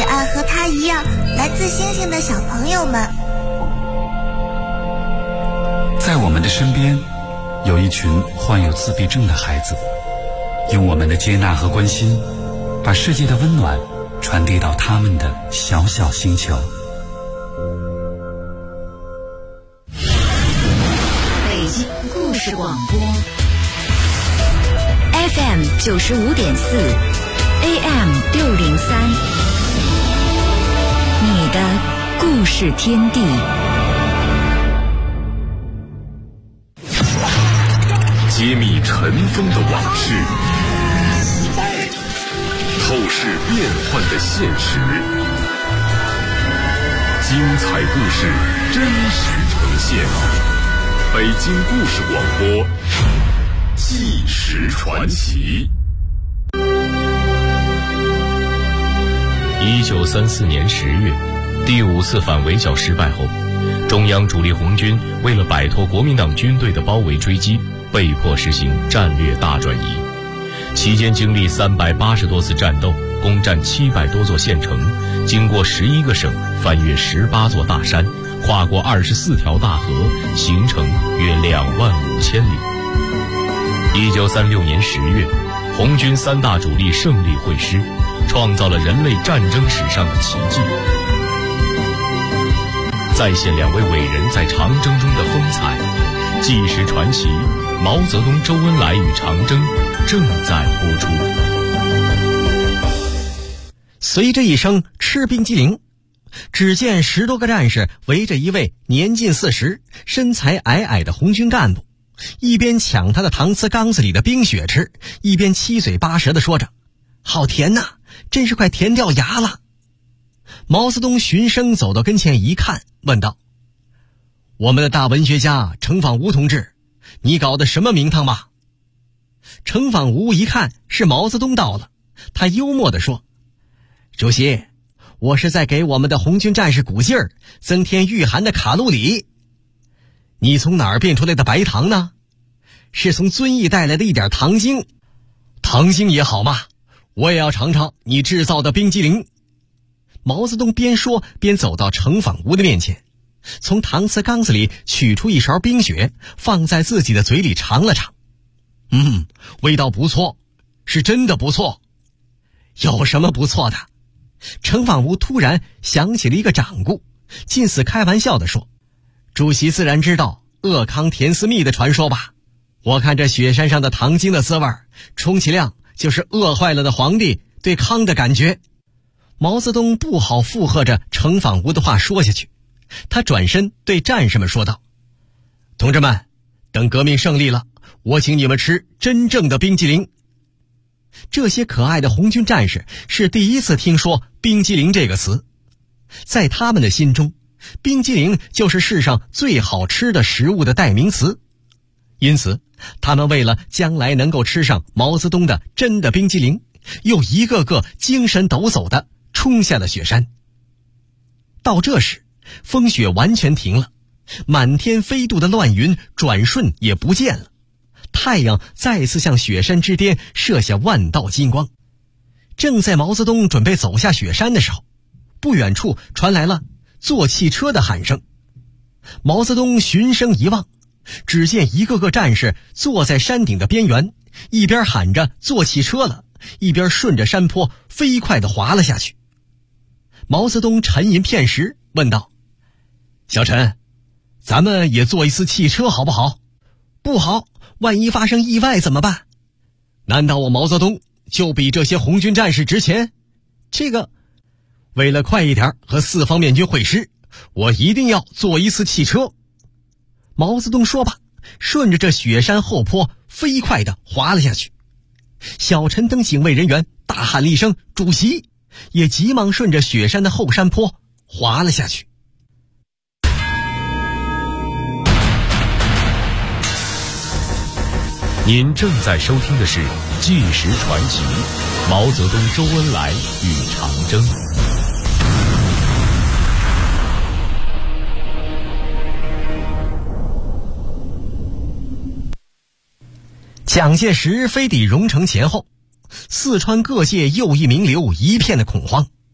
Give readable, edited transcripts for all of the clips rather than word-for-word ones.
也爱和他一样来自星星的小朋友们。 在我们的身边，有一群患有自闭症的孩子，用我们的接纳和关心，把世界的温暖传递到他们的小小星球。 北京故事广播 FM 95.4 AM 603，你的故事天地。 揭秘尘封的往事，透视变幻的现实，精彩故事真实呈现。北京故事广播，纪实传奇。 1934年10月，第5次反围剿失败后，中央主力红军为了摆脱国民党军队的包围追击，被迫实行战略大转移。期间经历380多次战斗，攻占700多座县城，经过11个省，翻越18座大山，跨过24条大河，行程约25000里。1936年10月，红军3大主力胜利会师，创造了人类战争史上的奇迹。再现2位伟人在长征中的风采，纪实传奇毛泽东、周恩来与长征正在播出。 随着一声吃冰激凌，只见10多个战士围着一位年近40、身材矮矮的红军干部，一边抢他的搪瓷缸子里的冰雪吃，一边七嘴八舌地说着：“好甜呐，真是快甜掉牙了。”毛泽东循声走到跟前一看，问道：“我们的大文学家程仿吾同志，你搞的什么名堂吧？”程仿吾一看是毛泽东到了，他幽默地说：“主席，我是在给我们的红军战士鼓劲儿，增添御寒的卡路里。”“你从哪儿变出来的白糖呢？”“是从遵义带来的一点糖精。”“糖精也好嘛，我也要尝尝你制造的冰激凌。”毛泽东边说边走到程仿吾的面前，从搪瓷缸子里取出一勺冰雪，放在自己的嘴里尝了尝。“味道不错，是真的不错。”“有什么不错的？”程仿吾突然想起了一个掌故，近似开玩笑地说：“主席自然知道鄂康甜丝蜜的传说吧？我看这雪山上的糖精的滋味，充其量就是饿坏了的皇帝对康的感觉。”毛泽东不好附和着程仿吾的话说下去，他转身对战士们说道：“同志们，等革命胜利了，我请你们吃真正的冰激凌。”这些可爱的红军战士是第一次听说冰激凌这个词，在他们的心中，冰激凌就是世上最好吃的食物的代名词。因此，他们为了将来能够吃上毛泽东的真的冰激凌，又一个个精神抖擞地冲下了雪山。到这时，风雪完全停了，满天飞渡的乱云转瞬也不见了，太阳再次向雪山之巅射下万道金光。正在毛泽东准备走下雪山的时候，不远处传来了坐汽车的喊声。毛泽东循声一望，只见一个个战士坐在山顶的边缘，一边喊着坐汽车了，一边顺着山坡飞快地滑了下去。毛泽东沉吟片时问道：“小陈，咱们也坐一次汽车好不好？”“不好，万一发生意外怎么办？”“难道我毛泽东就比这些红军战士值钱？这个，为了快一点和四方面军会师，我一定要坐一次汽车。”毛泽东说罢，顺着这雪山后坡飞快地滑了下去。小陈等警卫人员大喊了一声“主席”，也急忙顺着雪山的后山坡滑了下去。 您正在收听的是《纪实传奇》，毛泽东、周恩来与长征。 蒋介石飞抵荣城前后，四川各界右翼名流一片的恐慌。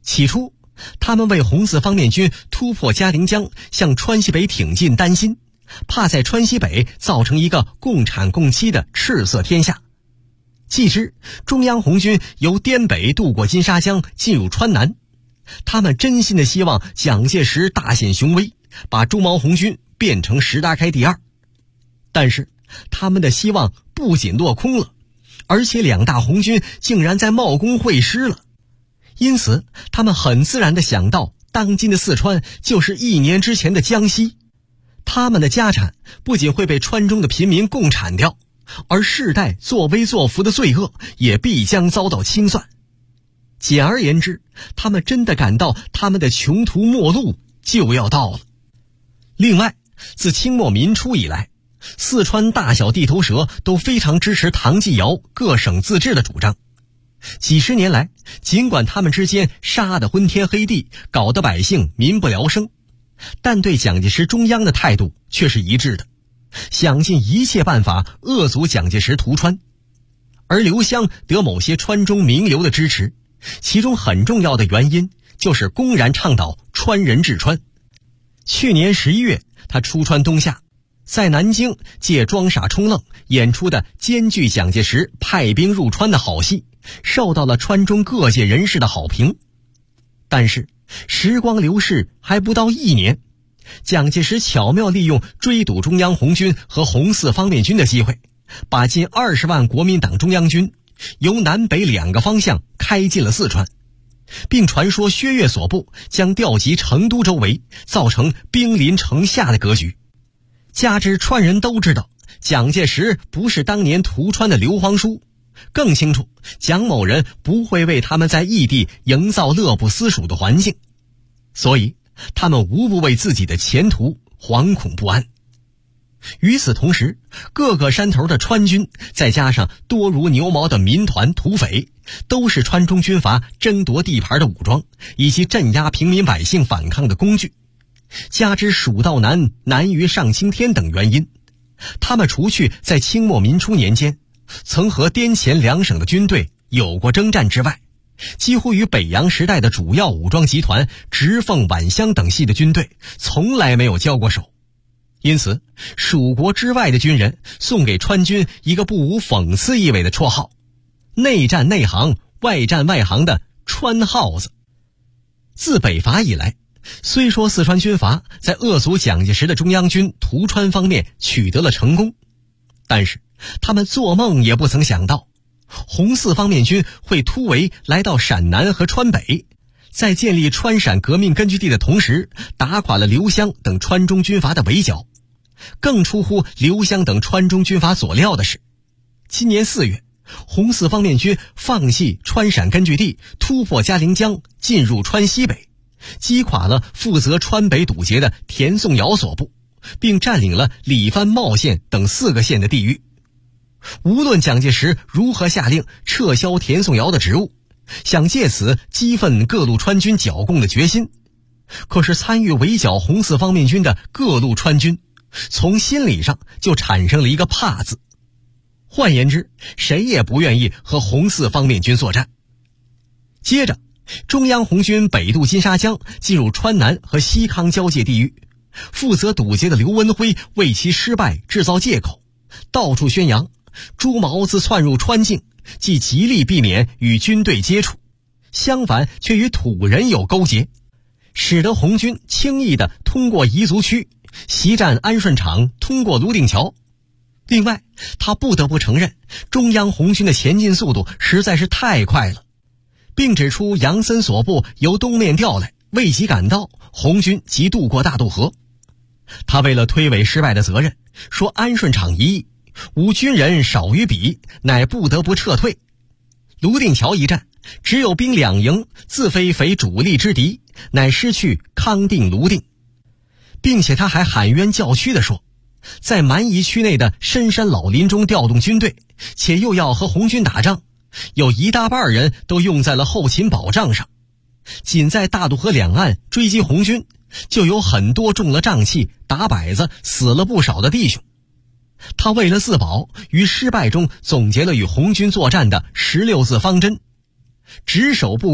起初他们为红四方面军突破嘉陵江向川西北挺进担心，怕在川西北造成一个共产共妻的赤色天下。既知中央红军由滇北渡过金沙江进入川南，他们真心的希望蒋介石大显雄威，把中毛红军变成石达开第二。但是他们的希望不仅落空了，而且两大红军竟然在茂功会师了。因此他们很自然地想到，当今的四川就是1年之前的江西，他们的家产不仅会被川中的平民共产掉，而世代作威作福的罪恶也必将遭到清算。简而言之，他们真的感到他们的穷途末路就要到了。另外，自清末民初以来，四川大小地头蛇都非常支持唐继尧各省自治的主张。几十年来，尽管他们之间杀得昏天黑地，搞得百姓民不聊生，但对蒋介石中央的态度却是一致的，想尽一切办法遏阻蒋介石屠川。而刘湘得某些川中名流的支持，其中很重要的原因就是公然倡导川人治川。去年11月，他出川东下，在南京借装傻充愣演出的兼具蒋介石派兵入川的好戏，受到了川中各界人士的好评。但是时光流逝还不到1年，蒋介石巧妙利用追堵中央红军和红四方面军的机会，把近20万国民党中央军由南北2个方向开进了四川，并传说薛岳所部将调集成都周围，造成兵临城下的格局。加之川人都知道蒋介石不是当年屠川的刘皇叔，更清楚蒋某人不会为他们在异地营造乐不思蜀的环境，所以他们无不为自己的前途惶恐不安。与此同时，各个山头的川军再加上多如牛毛的民团土匪，都是川中军阀争夺地盘的武装，以及镇压平民百姓反抗的工具。加之蜀道难难于上青天等原因，他们除去在清末民初年间曾和滇黔2省的军队有过征战之外，几乎与北洋时代的主要武装集团直奉皖湘等系的军队从来没有交过手。因此蜀国之外的军人送给川军一个不无讽刺意味的绰号，内战内行外战外行的川耗子。自北伐以来，虽说四川军阀在遏阻蒋介石的中央军屠川方面取得了成功，但是他们做梦也不曾想到，红四方面军会突围来到陕南和川北，在建立川陕革命根据地的同时，打垮了刘湘等川中军阀的围剿。更出乎刘湘等川中军阀所料的是，今年4月，红四方面军放弃川陕根据地，突破嘉陵江，进入川西北，击垮了负责川北堵截的田颂尧所部，并占领了理番茂县等4个县的地域。无论蒋介石如何下令撤销田颂尧的职务，想借此激愤各路川军剿共的决心，可是参与围剿红四方面军的各路川军从心理上就产生了一个怕字。换言之，谁也不愿意和红四方面军作战。接着，中央红军北渡金沙江，进入川南和西康交界地域，负责堵截的刘文辉为其失败制造借口，到处宣扬朱毛自窜入川境，既极力避免与军队接触，相反却与土人有勾结，使得红军轻易地通过彝族区，袭占安顺场，通过泸定桥。另外，他不得不承认中央红军的前进速度实在是太快了，并指出杨森所部由东面调来，未及赶到，红军即渡过大渡河。他为了推诿失败的责任，说安顺场一役，吾军人少于彼，乃不得不撤退。泸定桥一战，只有兵2营，自非主力之敌，乃失去康定、泸定。并且他还喊冤叫屈地说，在蛮夷区内的深山老林中调动军队，且又要和红军打仗，有一大半人都用在了后勤保障上。仅在大渡河两岸追击红军，就有很多中了瘴气、打摆子、死了不少的弟兄。他为了自保，于失败中总结了与红军作战的16字方针：只守不攻，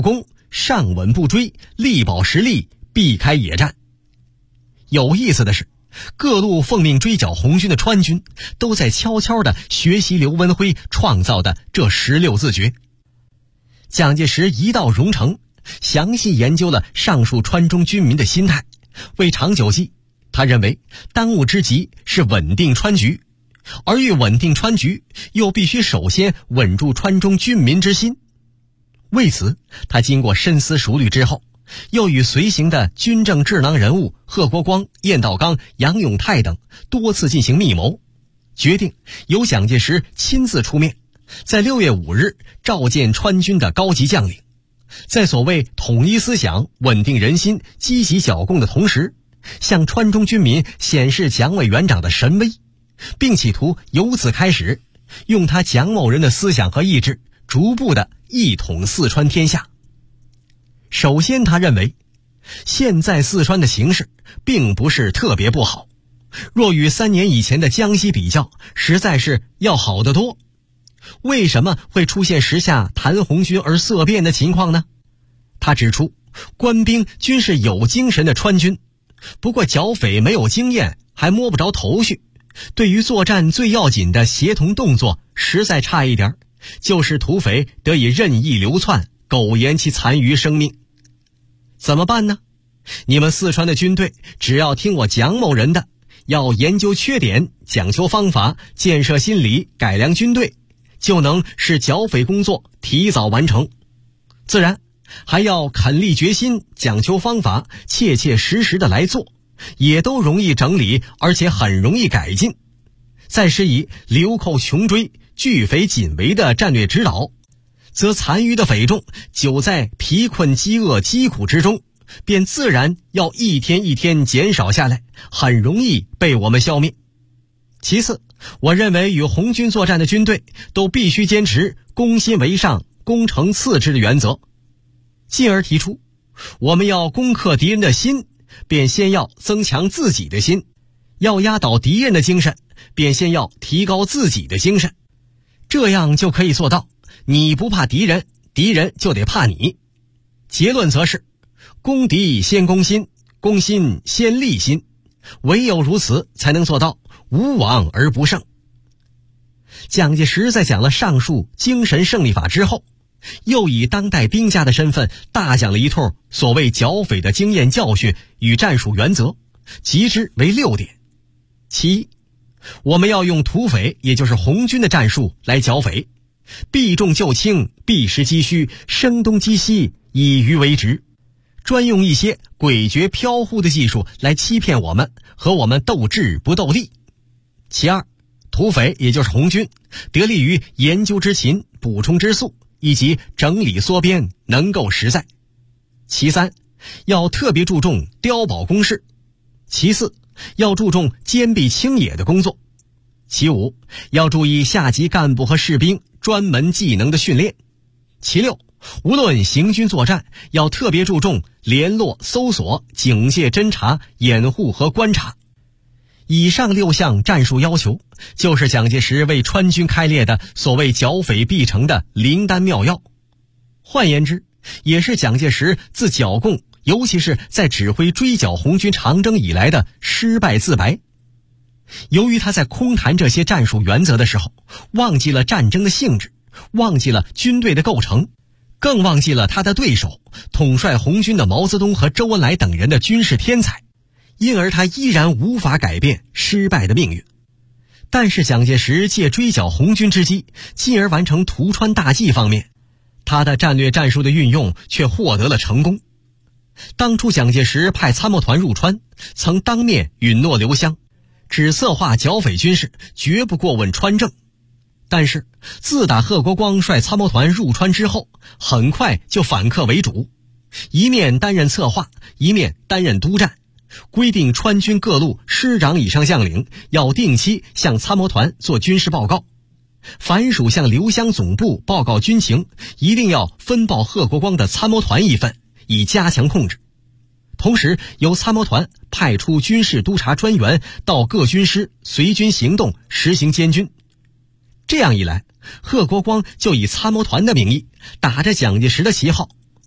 上稳不追，力保实力，避开野战。有意思的是，各路奉命追剿红军的川军都在悄悄地学习刘文辉创造的这16字诀。蒋介石一到荣城，详细研究了上述川中军民的心态。为长久计，他认为当务之急是稳定川局，而欲稳定川局，又必须首先稳住川中军民之心。为此，他经过深思熟虑之后，又与随行的军政智囊人物贺国光、晏道刚、杨永泰等多次进行密谋，决定由蒋介石亲自出面，在6月5日召见川军的高级将领，在所谓统一思想、稳定人心、积极剿共的同时，向川中军民显示蒋委员长的神威，并企图由此开始，用他蒋某人的思想和意志，逐步的一统四川天下。首先，他认为现在四川的形势并不是特别不好，若与3年以前的江西比较，实在是要好得多。为什么会出现时下谈红军而色变的情况呢？他指出，官兵均是有精神的川军，不过剿匪没有经验，还摸不着头绪，对于作战最要紧的协同动作实在差一点，就是土匪得以任意流窜，苟延其残余生命。怎么办呢？你们四川的军队只要听我蒋某人的，要研究缺点，讲求方法，建设心理，改良军队，就能使剿匪工作提早完成。自然还要肯立决心，讲求方法，切切实实的来做，也都容易整理，而且很容易改进。再施以流寇穷追，拒匪紧围的战略指导，则残余的匪众久在疲困饥饿疾苦之中，便自然要一天一天减少下来，很容易被我们消灭。其次，我认为与红军作战的军队都必须坚持攻心为上，攻城次之的原则。进而提出，我们要攻克敌人的心，便先要增强自己的心；要压倒敌人的精神，便先要提高自己的精神。这样就可以做到你不怕敌人，敌人就得怕你。结论则是攻敌先攻心，攻心先立心，唯有如此才能做到无往而不胜。蒋介石在讲了上述精神胜利法之后，又以当代兵家的身份大讲了一通所谓剿匪的经验教训与战术原则，集之为6点。其一，我们要用土匪，也就是红军的战术来剿匪，避重就轻，避实击虚，声东击西，以鱼为直，专用一些诡谲飘忽的技术来欺骗我们，和我们斗智不斗力。其二，土匪也就是红军得力于研究之勤，补充之速，以及整理缩编，能够实在。其三，要特别注重碉堡工事。其四，要注重坚壁清野的工作。其五，要注意下级干部和士兵专门技能的训练。其六，无论行军作战，要特别注重联络、搜索、警戒、侦察、掩护和观察。以上6项战术要求，就是蒋介石为川军开列的所谓剿匪必成的灵丹妙药。换言之，也是蒋介石自剿共，尤其是在指挥追剿红军长征以来的失败自白。由于他在空谈这些战术原则的时候，忘记了战争的性质，忘记了军队的构成，更忘记了他的对手统帅红军的毛泽东和周恩来等人的军事天才，因而他依然无法改变失败的命运。但是蒋介石借追剿红军之机，进而完成屠川大计方面，他的战略战术的运用却获得了成功。当初蒋介石派参谋团入川，曾当面允诺刘湘，只策划剿匪军事，绝不过问川政。但是自打贺国光率参谋团入川之后，很快就反客为主，一面担任策划，一面担任督战，规定川军各路师长以上将领要定期向参谋团做军事报告，凡属向刘湘总部报告军情，一定要分报贺国光的参谋团一份，以加强控制。同时由参谋团派出军事督察专员到各军师随军行动，实行监军。这样一来，贺国光就以参谋团的名义，打着蒋介石的旗号，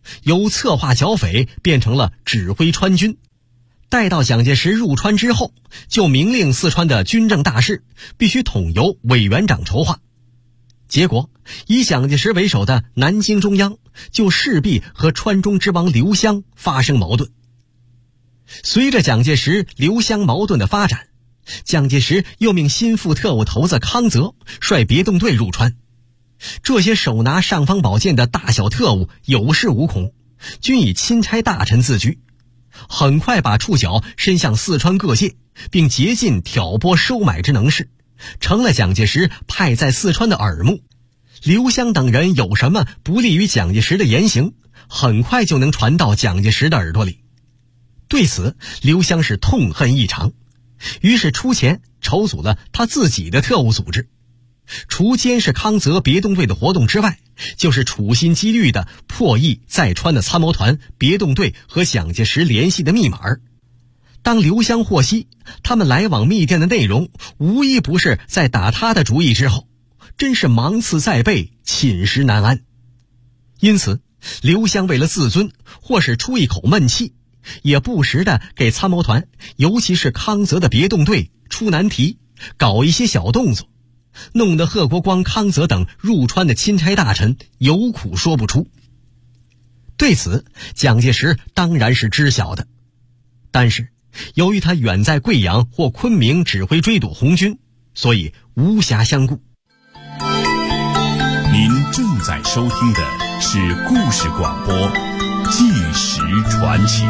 由策划剿匪变成了指挥川军。待到蒋介石入川之后，就明令四川的军政大事必须统由委员长筹划。结果以蒋介石为首的南京中央就势必和川中之王刘湘发生矛盾。随着蒋介石刘湘矛盾的发展，蒋介石又命心腹特务头子康泽率别动队入川。这些手拿尚方宝剑的大小特务有恃无恐，均以钦差大臣自居，很快把触角伸向四川各界，并竭尽挑拨收买之能事，成了蒋介石派在四川的耳目。刘湘等人有什么不利于蒋介石的言行，很快就能传到蒋介石的耳朵里。对此，刘湘是痛恨异常，于是出钱筹组了他自己的特务组织，除监视康泽别动队的活动之外，就是处心积虑地破译在川的参谋团、别动队和蒋介石联系的密码。当刘湘获悉他们来往密电的内容无一不是在打他的主意之后，真是芒刺在背，寝食难安。因此刘湘为了自尊，或是出一口闷气，也不时地给参谋团，尤其是康泽的别动队出难题，搞一些小动作，弄得贺国光、康泽等入川的钦差大臣有苦说不出。对此蒋介石当然是知晓的，但是由于他远在贵阳或昆明指挥追堵红军，所以无暇相顾。 您正在收听的是故事广播《纪实传奇》。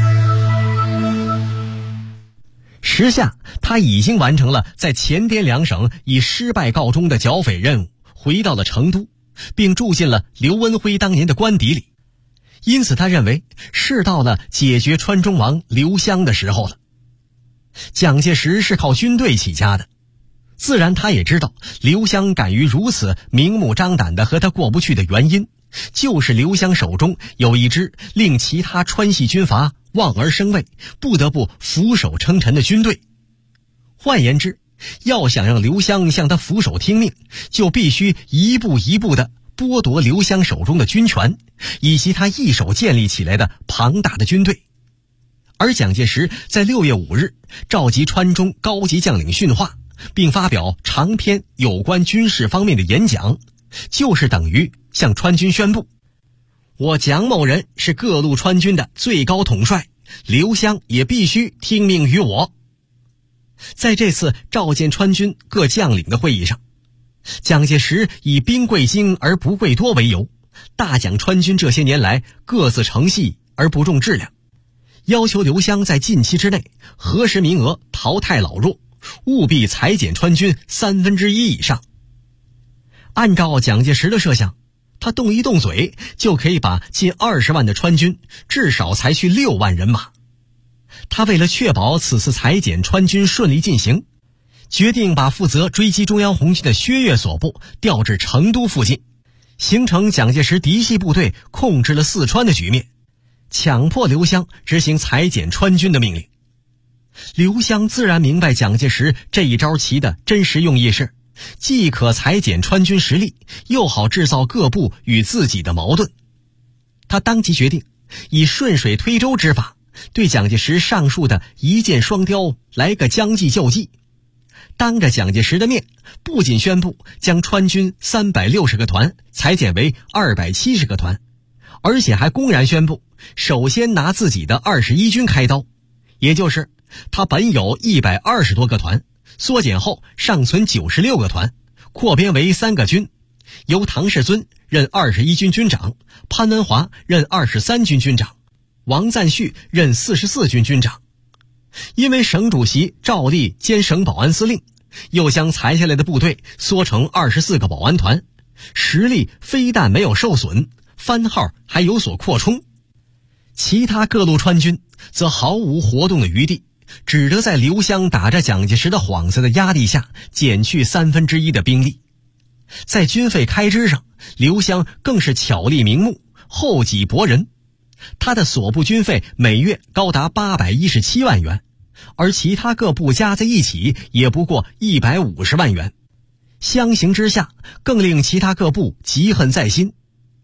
时下他已经完成了在前滇两省以失败告终的剿匪任务，回到了成都，并住进了刘文辉当年的官邸里。因此他认为是到了解决川中王刘湘的时候了。蒋介石是靠军队起家的，自然他也知道刘湘敢于如此明目张胆地和他过不去的原因，就是刘湘手中有一支令其他川系军阀望而生畏，不得不俯首称臣的军队。换言之，要想让刘湘向他俯首听命，就必须一步一步地剥夺刘湘手中的军权，以及他一手建立起来的庞大的军队。而蒋介石在6月5日召集川中高级将领训话，并发表长篇有关军事方面的演讲，就是等于向川军宣布，我蒋某人是各路川军的最高统帅，刘湘也必须听命于我。在这次召见川军各将领的会议上，蒋介石以兵贵精而不贵多为由，大讲川军这些年来各自成细而不重质量，要求刘湘在近期之内核实名额，淘汰老弱，务必裁减川军1/3以上。按照蒋介石的设想，他动一动嘴就可以把近20万的川军至少裁去6万人马。他为了确保此次裁减川军顺利进行，决定把负责追击中央红军的薛岳所部调至成都附近，形成蒋介石嫡系部队控制了四川的局面，强迫刘湘执行裁减川军的命令。刘湘自然明白蒋介石这一招棋的真实用意是，既可裁减川军实力，又好制造各部与自己的矛盾。他当即决定以顺水推舟之法，对蒋介石上述的一箭双雕来个将计就计。当着蒋介石的面，不仅宣布将川军360个团裁减为270个团，而且还公然宣布首先拿自己的21军开刀，也就是他本有120多个团，缩减后尚存96个团，扩编为3个军，由唐世尊任21军军长，潘文华任23军军长，王赞煦任44军军长。因为省主席赵立兼省保安司令，又将裁下来的部队缩成24个保安团，实力非但没有受损，番号还有所扩充。其他各路川军则毫无活动的余地，只得在刘湘打着蒋介石的幌子的压力下减去1/3的兵力。在军费开支上，刘湘更是巧立名目，厚己薄人。他的所部军费每月高达817万元，而其他各部加在一起也不过150万元。相形之下，更令其他各部嫉恨在心。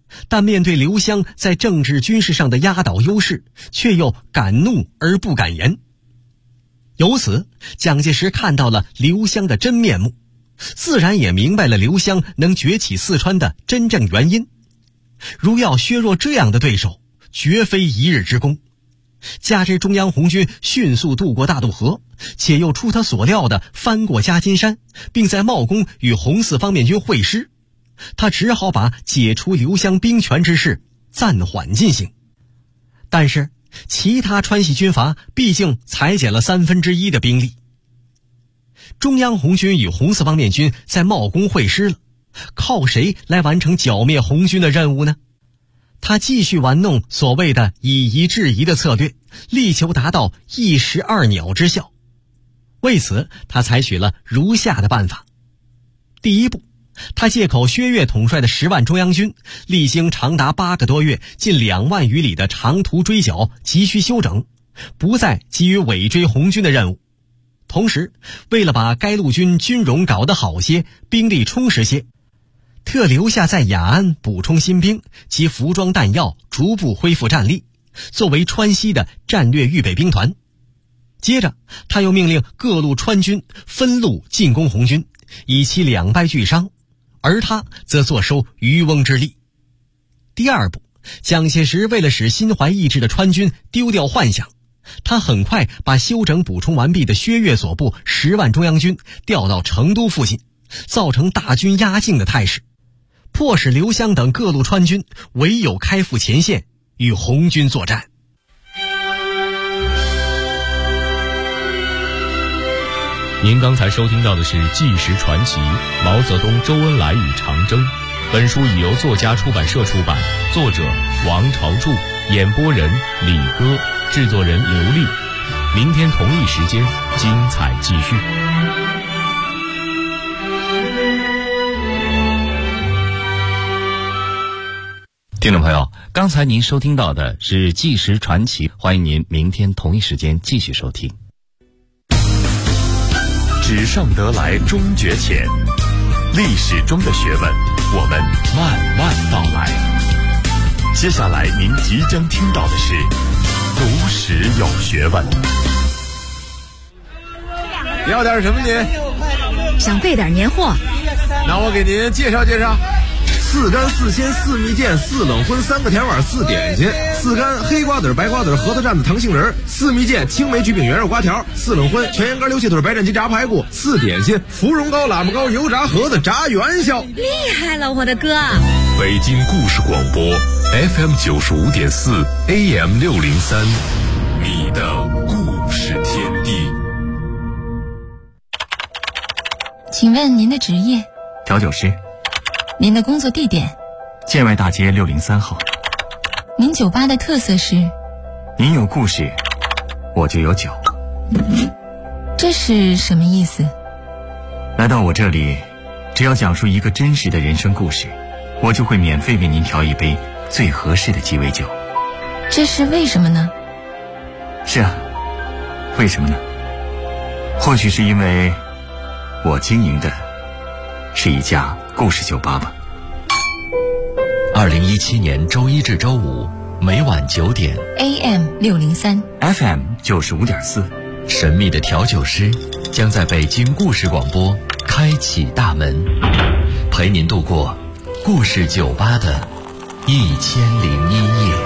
但面对刘湘在政治军事上的压倒优势，却又敢怒而不敢言。由此，蒋介石看到了刘湘的真面目，自然也明白了刘湘能崛起四川的真正原因。如要削弱这样的对手，绝非一日之功。加之中央红军迅速渡过大渡河，且又出他所料的翻过夹金山，并在茂功与红四方面军会师，他只好把解除刘湘兵权之事暂缓进行。但是其他川系军阀毕竟裁减了1/3的兵力。中央红军与红四方面军在茂功会师了，靠谁来完成剿灭红军的任务呢？他继续玩弄所谓的以夷制夷的策略，力求达到一石二鸟之效。为此，他采取了如下的办法。第一步，他借口薛岳统帅的10万中央军历经长达8个多月、近2万余里的长途追剿，急需休整，不再给予尾追红军的任务。同时，为了把该陆军军容搞得好些，兵力充实些，特留下在雅安补充新兵及服装弹药，逐步恢复战力，作为川西的战略预备兵团。接着，他又命令各路川军分路进攻红军，以其两败俱伤，而他则坐收渔翁之利。第二步，蒋介石为了使心怀意志的川军丢掉幻想，他很快把休整补充完毕的薛岳所部10万中央军调到成都附近，造成大军压境的态势，迫使刘湘等各路川军唯有开赴前线与红军作战。 您刚才收听到的是《纪实传奇：毛泽东、周恩来与长征》。本书已由作家出版社出版，作者王朝柱，演播人李歌，制作人刘丽。明天同一时间，精彩继续。 听众朋友，刚才您收听到的是《纪实传奇》，欢迎您明天同一时间继续收听。 纸上得来终觉浅，历史中的学问，我们慢慢道来。接下来您即将听到的是读史有学问。 要点什么您？ 想备点年货。 那我给您介绍介绍。4干4鲜4蜜饯4冷荤3个甜碗4点心，4干黑瓜子白瓜子核桃蘸子糖杏仁，4蜜饯青梅橘饼圆肉瓜条，4冷荤全羊肝溜气腿白斩鸡炸排骨，4点心芙蓉糕喇嘛糕油炸盒子炸元宵。 厉害了，我的哥！ 北京故事广播 FM 95.4 AM 603，你的故事天地。 请问您的职业？ 调酒师。 您的工作地点？ 建外大街603号。 您酒吧的特色是？ 您有故事，我就有酒。 这是什么意思？ 来到我这里，只要讲述一个真实的人生故事，我就会免费为您调一杯最合适的鸡尾酒。 这是为什么呢？ 是啊，为什么呢？或许是因为我经营的是一家故事酒吧吧。 2017年周一至周五每晚9点 AM 603 FM 95.4， 神秘的调酒师将在北京故事广播开启大门，陪您度过故事酒吧的1001夜。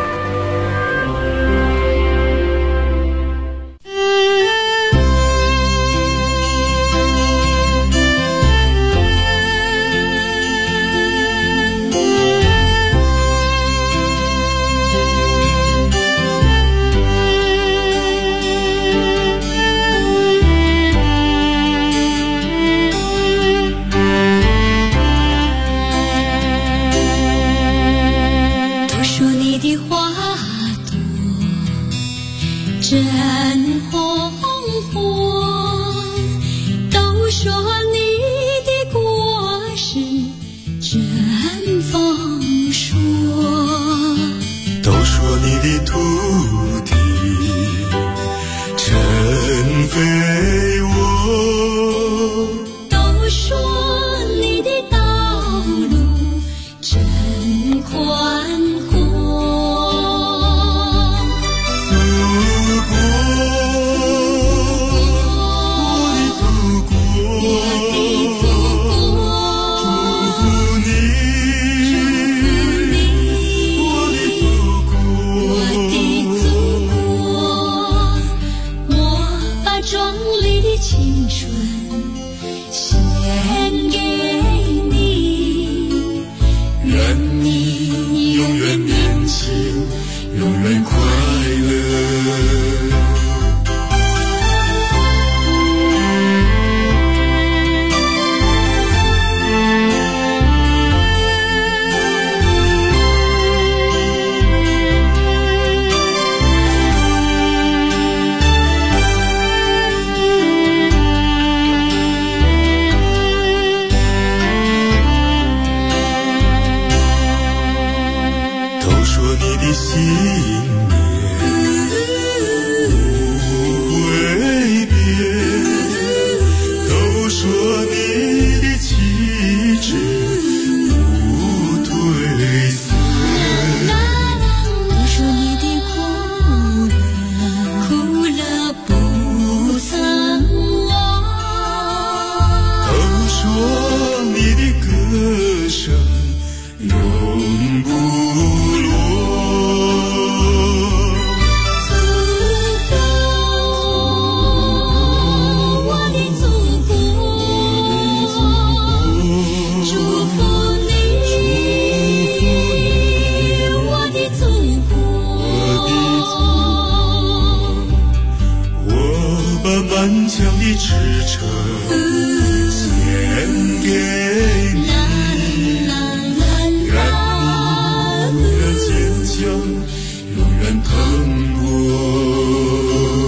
都说你的道路真宽。 满腔的赤诚献给你，愿你永远坚强，永远蓬勃。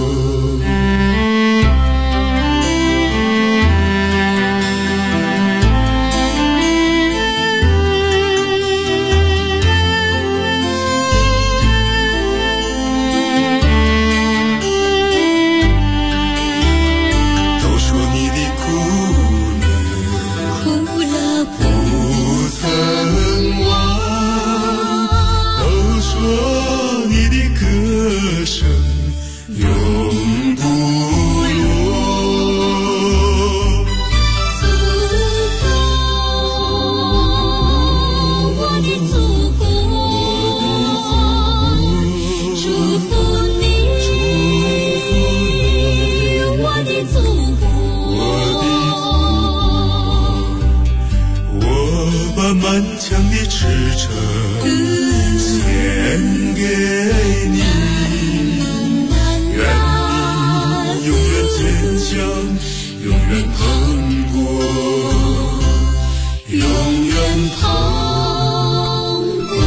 满腔的赤诚献给你，愿你永远坚强，永远蓬勃，永远蓬勃。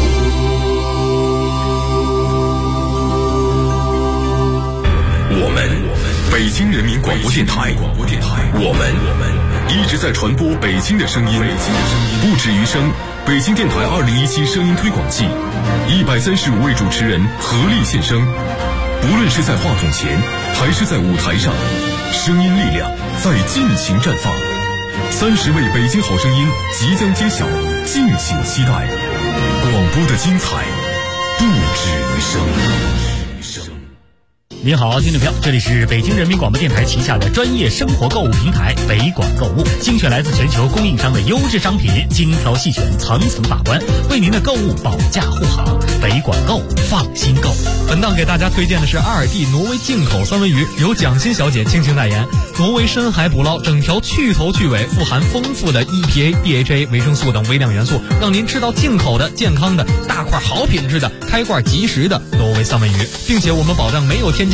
我们北京人民广播电台，我们一直在传播北京的声音，不止于声。北京电台2017声音推广季，135位主持人合力献声，不论是在话筒前还是在舞台上，声音力量在尽情绽放。30位北京好声音即将揭晓，敬请期待。广播的精彩不止于声。 您好，听众朋友，这里是北京人民广播电台旗下的专业生活购物平台北广购物，精选来自全球供应商的优质商品，精挑细选，层层把关，为您的购物保价护航。北广购，放心购。 本档给大家推荐的是阿尔蒂挪威进口三文鱼，由蒋欣小姐倾情代言。挪威深海捕捞，整条去头去尾，富含丰富的 EPA、DHA、维生素等微量元素，让您吃到进口的、健康的、大块好品质的、开罐即食的挪威三文鱼，并且我们保障没有添加